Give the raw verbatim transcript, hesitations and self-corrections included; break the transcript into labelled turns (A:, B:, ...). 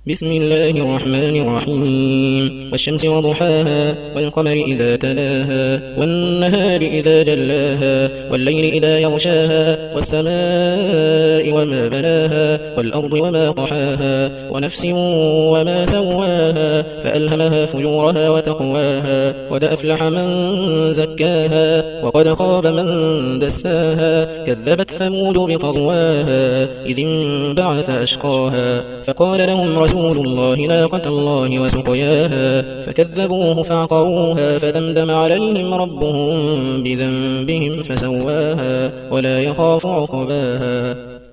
A: بسم الله الرحمن الرحيم والشمس وضحاها والقمر إذا تلاها والنهار إذا جلاها والليل إذا يغشاها والسماء وما بناها والأرض وما طحاها ونفس وما سواها فألهمها فجورها وتقواها قد أفلح من زكاها وقد خاب من دساها كذبت ثمود بطغواها إذ انبعث أشقاها فقال لهم رسول الله ناقة الله وسقياها فكذبوه فعقروها فدمدم عليهم ربهم بذنبهم فسواها ولا يخاف عقباها.